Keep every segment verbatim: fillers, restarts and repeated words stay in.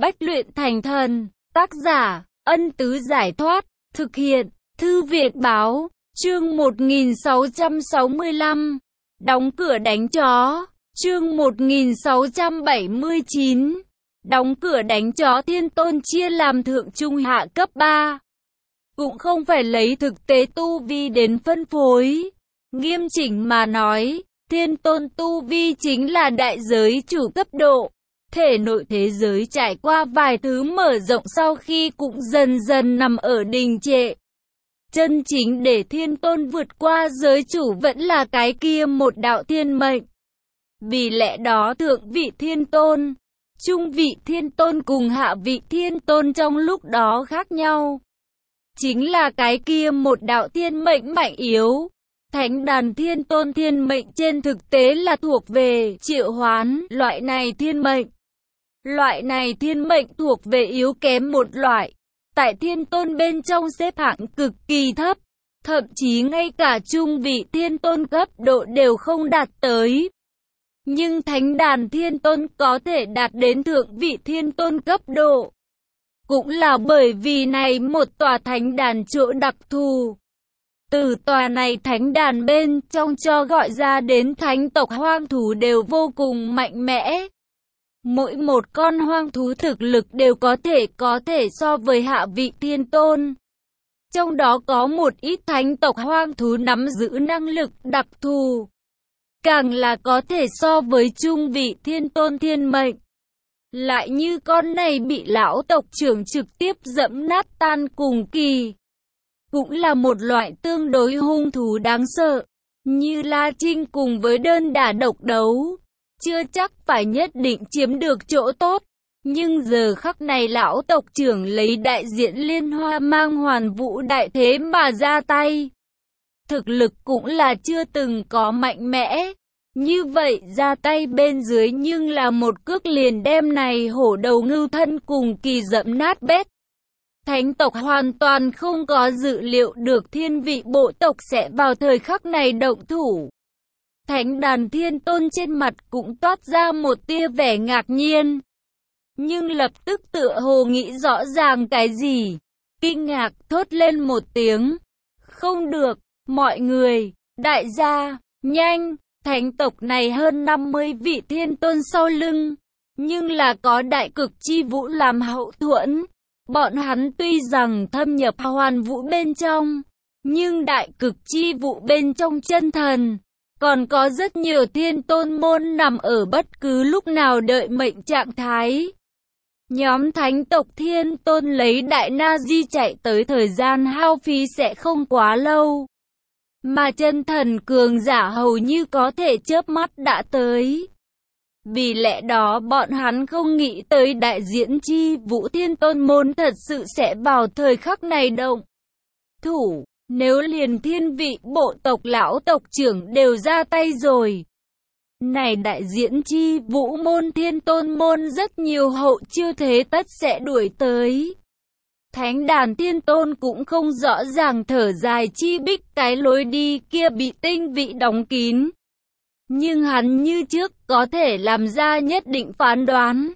Bách luyện thành thần, tác giả, Ân Tứ Giải Thoát, thực hiện, Thư Viện Báo, chương một nghìn sáu trăm sáu mươi lăm, đóng cửa đánh chó, chương một nghìn sáu trăm bảy mươi chín, đóng cửa đánh chó. Thiên Tôn chia làm thượng trung hạ cấp ba, cũng không phải lấy thực tế tu vi đến phân phối. Nghiêm chỉnh mà nói, Thiên Tôn tu vi chính là đại giới chủ cấp độ. Thể nội thế giới trải qua vài thứ mở rộng sau khi cũng dần dần nằm ở đình trệ. Chân chính để Thiên Tôn vượt qua giới chủ vẫn là cái kia một đạo thiên mệnh. Vì lẽ đó thượng vị Thiên Tôn, trung vị Thiên Tôn cùng hạ vị Thiên Tôn trong lúc đó khác nhau. Chính là cái kia một đạo thiên mệnh mạnh yếu. Thánh đàn Thiên Tôn thiên mệnh trên thực tế là thuộc về triệu hoán loại này thiên mệnh. Loại này thiên mệnh thuộc về yếu kém một loại. Tại Thiên Tôn bên trong xếp hạng cực kỳ thấp. Thậm chí ngay cả trung vị Thiên Tôn cấp độ đều không đạt tới. Nhưng thánh đàn Thiên Tôn có thể đạt đến thượng vị Thiên Tôn cấp độ. Cũng là bởi vì này một tòa thánh đàn chỗ đặc thù. Từ tòa này thánh đàn bên trong cho gọi ra đến thánh tộc hoang thú đều vô cùng mạnh mẽ. Mỗi một con hoang thú thực lực đều có thể có thể so với hạ vị Thiên Tôn. Trong đó có một ít thánh tộc hoang thú nắm giữ năng lực đặc thù. Càng là có thể so với trung vị Thiên Tôn thiên mệnh. Lại như con này bị lão tộc trưởng trực tiếp dẫm nát tan cùng kỳ. Cũng là một loại tương đối hung thú đáng sợ. Như La Trinh cùng với đơn đả độc đấu. Chưa chắc phải nhất định chiếm được chỗ tốt. Nhưng giờ khắc này lão tộc trưởng lấy đại diện Liên Hoa mang hoàn vũ đại thế mà ra tay. Thực lực cũng là chưa từng có mạnh mẽ. Như vậy ra tay bên dưới nhưng là một cước liền đem này hổ đầu ngưu thân cùng kỳ dẫm nát bét. Thánh tộc hoàn toàn không có dự liệu được thiên vị bộ tộc sẽ vào thời khắc này động thủ. Thánh đàn Thiên Tôn trên mặt cũng toát ra một tia vẻ ngạc nhiên. Nhưng lập tức tựa hồ nghĩ rõ ràng cái gì. Kinh ngạc thốt lên một tiếng. Không được, mọi người, đại gia, nhanh, thánh tộc này hơn năm mươi vị Thiên Tôn sau lưng. Nhưng là có đại cực chi vũ làm hậu thuẫn. Bọn hắn tuy rằng thâm nhập hoàn vũ bên trong. Nhưng đại cực chi vũ bên trong chân thần. Còn có rất nhiều Thiên Tôn môn nằm ở bất cứ lúc nào đợi mệnh trạng thái. Nhóm thánh tộc Thiên Tôn lấy đại na di chạy tới thời gian hao phí sẽ không quá lâu. Mà chân thần cường giả hầu như có thể chớp mắt đã tới. Vì lẽ đó bọn hắn không nghĩ tới đại diễn chi vũ Thiên Tôn môn thật sự sẽ vào thời khắc này động thủ. Nếu liền thiên vị bộ tộc lão tộc trưởng đều ra tay rồi. Này đại diễn chi vũ môn Thiên Tôn môn rất nhiều hậu chiêu thế tất sẽ đuổi tới. Thánh đàn Thiên Tôn cũng không rõ ràng thở dài chi bích cái lối đi kia bị tinh vị đóng kín. Nhưng hắn như trước có thể làm ra nhất định phán đoán.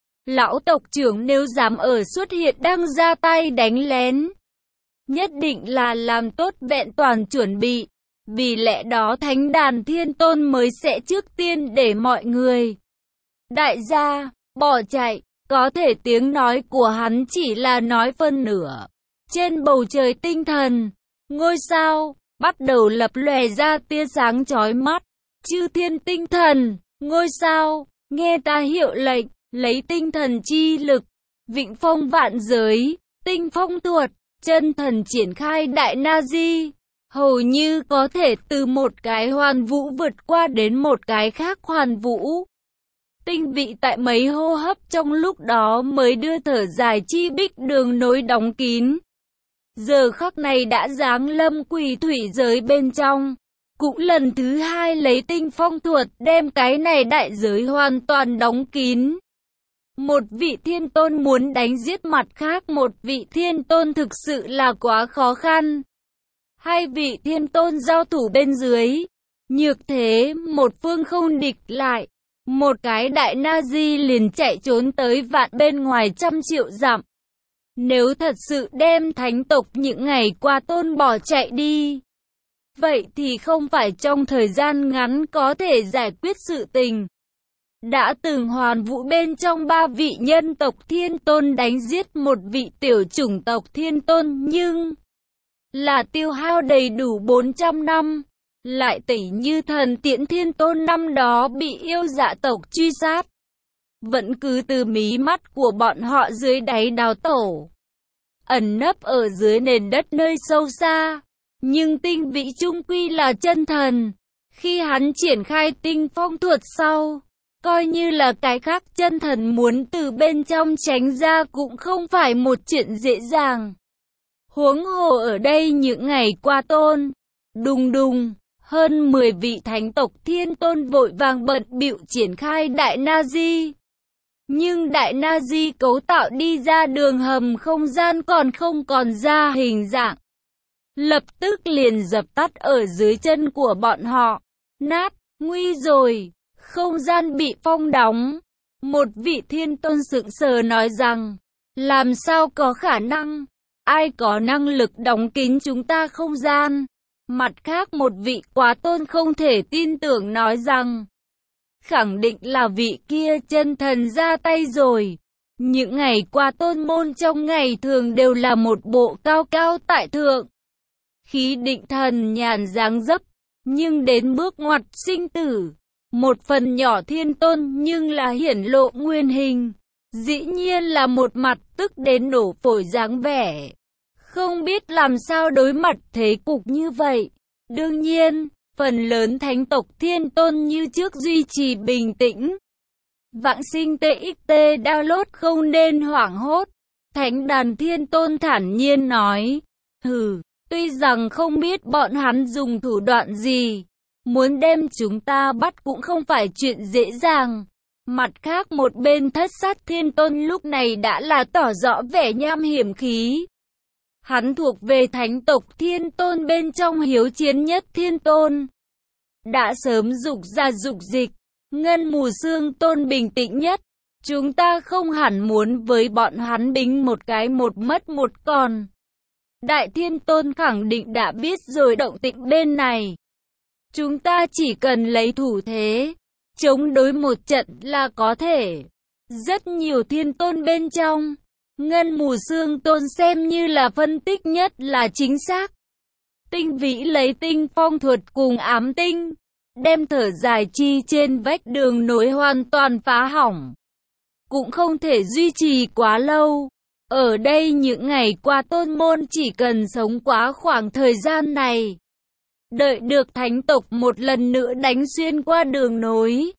Lão tộc trưởng nếu dám ở xuất hiện đang ra tay đánh lén. Nhất định là làm tốt vẹn toàn chuẩn bị. Vì lẽ đó thánh đàn Thiên Tôn mới sẽ trước tiên để mọi người. Đại gia, bỏ chạy. Có thể tiếng nói của hắn chỉ là nói phân nửa. Trên bầu trời tinh thần, ngôi sao, bắt đầu lập lòe ra tia sáng chói mắt. Chư thiên tinh thần, ngôi sao, nghe ta hiệu lệnh, lấy tinh thần chi lực. Vịnh phong vạn giới, tinh phong thuật. Chân thần triển khai đại na di, hầu như có thể từ một cái hoàn vũ vượt qua đến một cái khác hoàn vũ. Tinh vị tại mấy hô hấp trong lúc đó mới đưa thở dài chi bích đường nối đóng kín. Giờ khắc này đã giáng lâm quỷ thủy giới bên trong. Cũng lần thứ hai lấy tinh phong thuật đem cái này đại giới hoàn toàn đóng kín. Một vị Thiên Tôn muốn đánh giết mặt khác một vị Thiên Tôn thực sự là quá khó khăn. Hai vị Thiên Tôn giao thủ bên dưới. Nhược thế, một phương không địch lại. một cái đại na di liền chạy trốn tới vạn bên ngoài trăm triệu dặm. Nếu thật sự đem thánh tộc những ngày qua tôn bỏ chạy đi, vậy thì không phải trong thời gian ngắn có thể giải quyết sự tình. Đã từng Hoàn Vũ bên trong ba vị nhân tộc thiên tôn đánh giết một vị tiểu chủng tộc thiên tôn, nhưng là tiêu hao đầy đủ bốn trăm năm. Lại tỷ như thần tiễn thiên tôn năm đó bị yêu dạ tộc truy sát, vẫn cứ từ mí mắt của bọn họ dưới đáy đào tổ, ẩn nấp ở dưới nền đất nơi sâu xa. Nhưng tinh vĩ trung quy là chân thần, khi hắn triển khai tinh phong thuật sau, coi như là cái khác chân thần muốn từ bên trong tránh ra cũng không phải một chuyện dễ dàng. Huống hồ ở đây những ngày qua tôn, đùng đùng, hơn mười vị thánh tộc thiên tôn vội vàng bận bịu triển khai đại na di. Nhưng đại na di cấu tạo đi ra đường hầm không gian còn không còn ra hình dạng, lập tức liền dập tắt ở dưới chân của bọn họ. Nát, nguy rồi, không gian bị phong đóng. Một vị thiên tôn sững sờ nói rằng, làm sao có khả năng, ai có năng lực đóng kín chúng ta không gian? Mặt khác một vị quá tôn không thể tin tưởng nói rằng, khẳng định là vị kia chân thần ra tay rồi. Những ngày qua tôn môn trong ngày thường đều là một bộ cao cao tại thượng, khí định thần nhàn dáng dấp, nhưng đến bước ngoặt sinh tử, một phần nhỏ thiên tôn nhưng là hiển lộ nguyên hình, dĩ nhiên là một mặt tức đến nổ phổi dáng vẻ, không biết làm sao đối mặt thế cục như vậy. Đương nhiên, phần lớn thánh tộc thiên tôn như trước duy trì bình tĩnh. Vãng sinh tê ích tê download không nên hoảng hốt. Thánh đàn thiên tôn thản nhiên nói, hừ, tuy rằng không biết bọn hắn dùng thủ đoạn gì, muốn đem chúng ta bắt cũng không phải chuyện dễ dàng. Mặt khác một bên thất sát thiên tôn lúc này đã là tỏ rõ vẻ nham hiểm khí. Hắn thuộc về thánh tộc thiên tôn bên trong hiếu chiến nhất thiên tôn, đã sớm dục ra dục dịch. Ngân mù xương tôn bình tĩnh nhất, chúng ta không hẳn muốn với bọn hắn bính một cái một mất một còn. Đại thiên tôn khẳng định đã biết rồi động tĩnh bên này. Chúng ta chỉ cần lấy thủ thế, chống đối một trận là có thể. Rất nhiều thiên tôn bên trong, Ngân mù xương tôn xem như là phân tích nhất là chính xác. Tinh vĩ lấy tinh phong thuật cùng ám tinh, đem thở dài chi trên vách đường nối hoàn toàn phá hỏng, cũng không thể duy trì quá lâu. Ở đây những ngày qua tôn môn chỉ cần sống quá khoảng thời gian này, đợi được thánh tộc một lần nữa đánh xuyên qua đường nối,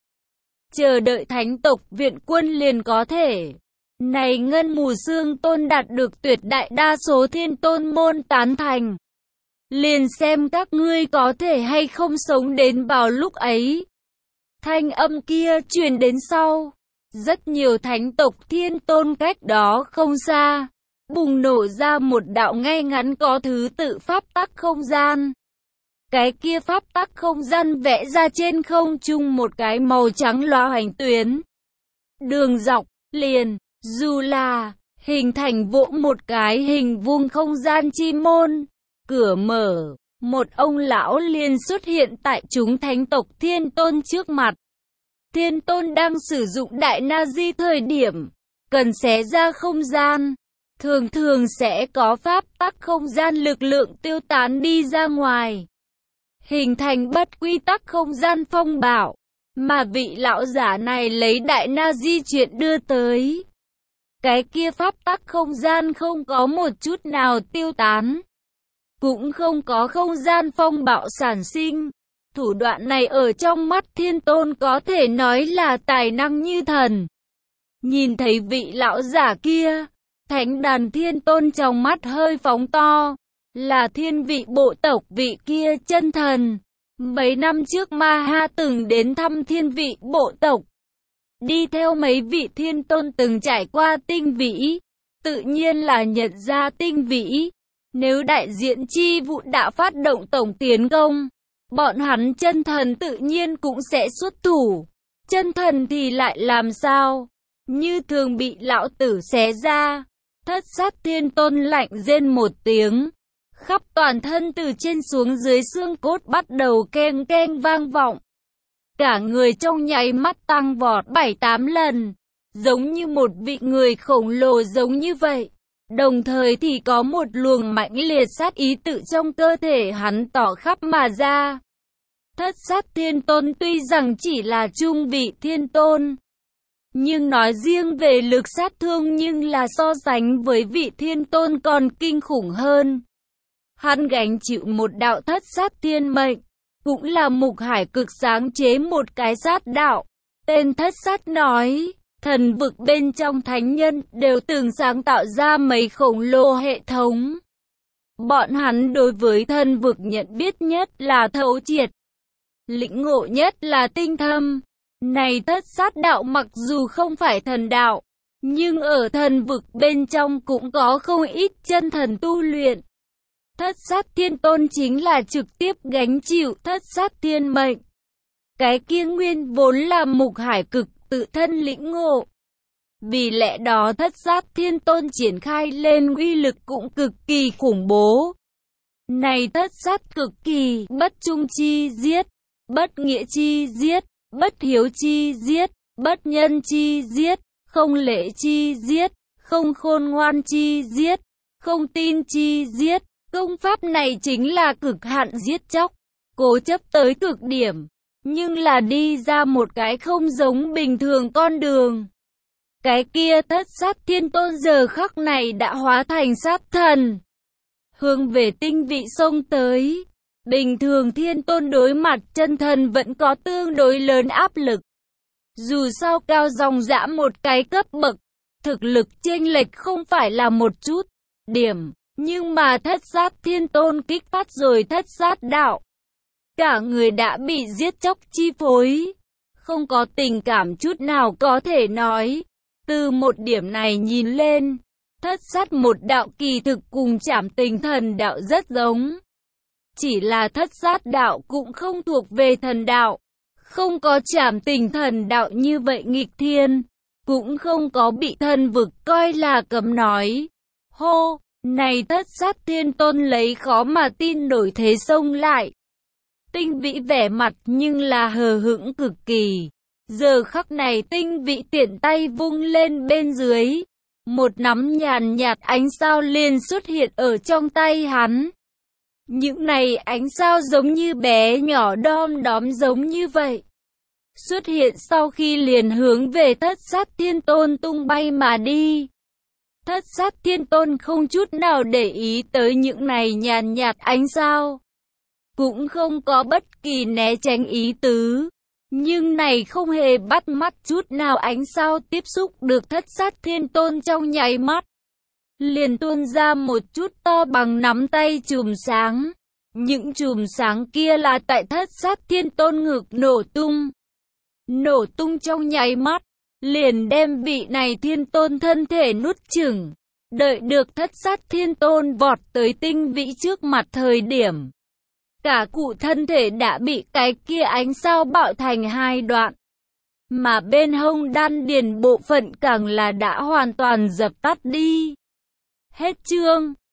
chờ đợi thánh tộc viện quân liền có thể. Này Ngân mù xương tôn đạt được tuyệt đại đa số thiên tôn môn tán thành, liền xem các ngươi có thể hay không sống đến vào lúc ấy. Thanh âm kia truyền đến sau, rất nhiều thánh tộc thiên tôn cách đó không xa, bùng nổ ra một đạo ngay ngắn có thứ tự pháp tắc không gian. Cái kia pháp tắc không gian vẽ ra trên không trung một cái màu trắng loa hành tuyến, đường dọc, liền, dù là, hình thành vỗ một cái hình vuông không gian chi môn. Cửa mở, một ông lão liền xuất hiện tại chúng thánh tộc thiên tôn trước mặt. Thiên tôn đang sử dụng đại na di thời điểm, cần xé ra không gian, thường thường sẽ có pháp tắc không gian lực lượng tiêu tán đi ra ngoài, hình thành bất quy tắc không gian phong bạo, mà vị lão giả này lấy đại na di chuyện đưa tới. Cái kia pháp tắc không gian không có một chút nào tiêu tán, cũng không có không gian phong bạo sản sinh. Thủ đoạn này ở trong mắt thiên tôn có thể nói là tài năng như thần. Nhìn thấy vị lão giả kia, thánh đàn thiên tôn trong mắt hơi phóng to, là thiên vị bộ tộc vị kia chân thần. Mấy năm trước Ma Ha từng đến thăm thiên vị bộ tộc, đi theo mấy vị thiên tôn từng trải qua tinh vĩ, tự nhiên là nhận ra tinh vĩ. Nếu đại diện chi vụ đã phát động tổng tiến công, bọn hắn chân thần tự nhiên cũng sẽ xuất thủ. chân thần thì lại làm sao? Như thường bị lão tử xé ra. Thất Sát Thiên Tôn lạnh rên một tiếng. Khắp toàn thân từ trên xuống dưới xương cốt bắt đầu keng keng vang vọng. Cả người trong nháy mắt tăng vọt bảy tám lần. Giống như một vị người khổng lồ giống như vậy. Đồng thời thì có một luồng mãnh liệt sát ý tự trong cơ thể hắn tỏ khắp mà ra. Thất Sát Thiên Tôn tuy rằng chỉ là trung vị thiên tôn, nhưng nói riêng về lực sát thương nhưng là so sánh với vị thiên tôn còn kinh khủng hơn. Hắn gánh chịu một đạo thất sát thiên mệnh, cũng là Mục Hải cực sáng chế một cái sát đạo. Tên thất sát nói, thần vực bên trong thánh nhân đều từng sáng tạo ra mấy khổng lồ hệ thống. Bọn hắn đối với thần vực nhận biết nhất là thấu triệt, lĩnh ngộ nhất là tinh thâm. Này thất sát đạo mặc dù không phải thần đạo, nhưng ở thần vực bên trong cũng có không ít chân thần tu luyện. Thất Sát Thiên Tôn chính là trực tiếp gánh chịu thất sát thiên mệnh. Cái kia nguyên vốn là Mục Hải cực tự thân lĩnh ngộ. Vì lẽ đó Thất Sát Thiên Tôn triển khai lên uy lực cũng cực kỳ khủng bố. Này thất sát cực kỳ, bất trung chi giết, bất nghĩa chi giết, bất hiếu chi giết, bất nhân chi giết, không lễ chi giết, không khôn ngoan chi giết, không tin chi giết. Công pháp này chính là cực hạn giết chóc, cố chấp tới cực điểm, nhưng là đi ra một cái không giống bình thường con đường. Cái kia Thất Sát Thiên Tôn giờ khắc này đã hóa thành sát thần, hướng về tinh vị xông tới. Bình thường thiên tôn đối mặt chân thần vẫn có tương đối lớn áp lực. Dù sao cao dòng dã một cái cấp bậc, thực lực chênh lệch không phải là một chút điểm. Nhưng mà Thất Sát Thiên Tôn kích phát rồi thất sát đạo. Cả người đã bị giết chóc chi phối. Không có tình cảm chút nào có thể nói. Từ một điểm này nhìn lên, thất sát một đạo kỳ thực cùng Trảm Tình Thần đạo rất giống. Chỉ là thất sát đạo cũng không thuộc về thần đạo. Không có Trảm Tình Thần đạo như vậy nghịch thiên. Cũng không có bị thần vực coi là cấm nói. Hô! Này Thất Sát Thiên Tôn lấy khó mà tin đổi thế xông lại. Tinh Vĩ vẻ mặt nhưng là hờ hững cực kỳ. Giờ khắc này Tinh Vĩ tiện tay vung lên bên dưới. Một nắm nhàn nhạt ánh sao liền xuất hiện ở trong tay hắn. Những này ánh sao giống như bé nhỏ đom đóm giống như vậy. Xuất hiện sau khi liền hướng về Thất Sát Thiên Tôn tung bay mà đi. Thất Sát Thiên Tôn không chút nào để ý tới những này nhàn nhạt ánh sao. Cũng không có bất kỳ né tránh ý tứ. Nhưng này không hề bắt mắt chút nào, ánh sao tiếp xúc được Thất Sát Thiên Tôn trong nháy mắt. Liền tuôn ra một chút to bằng nắm tay chùm sáng. Những chùm sáng kia là tại Thất Sát Thiên Tôn ngực nổ tung. Nổ tung trong nháy mắt. Liền đem vị này thiên tôn thân thể nuốt chửng. Đợi được Thất Sát Thiên Tôn vọt tới Tinh Vĩ trước mặt thời điểm, cả cụ thân thể đã bị cái kia ánh sao bạo thành hai đoạn. Mà bên hông đan điền bộ phận càng là đã hoàn toàn dập tắt đi. Hết chương.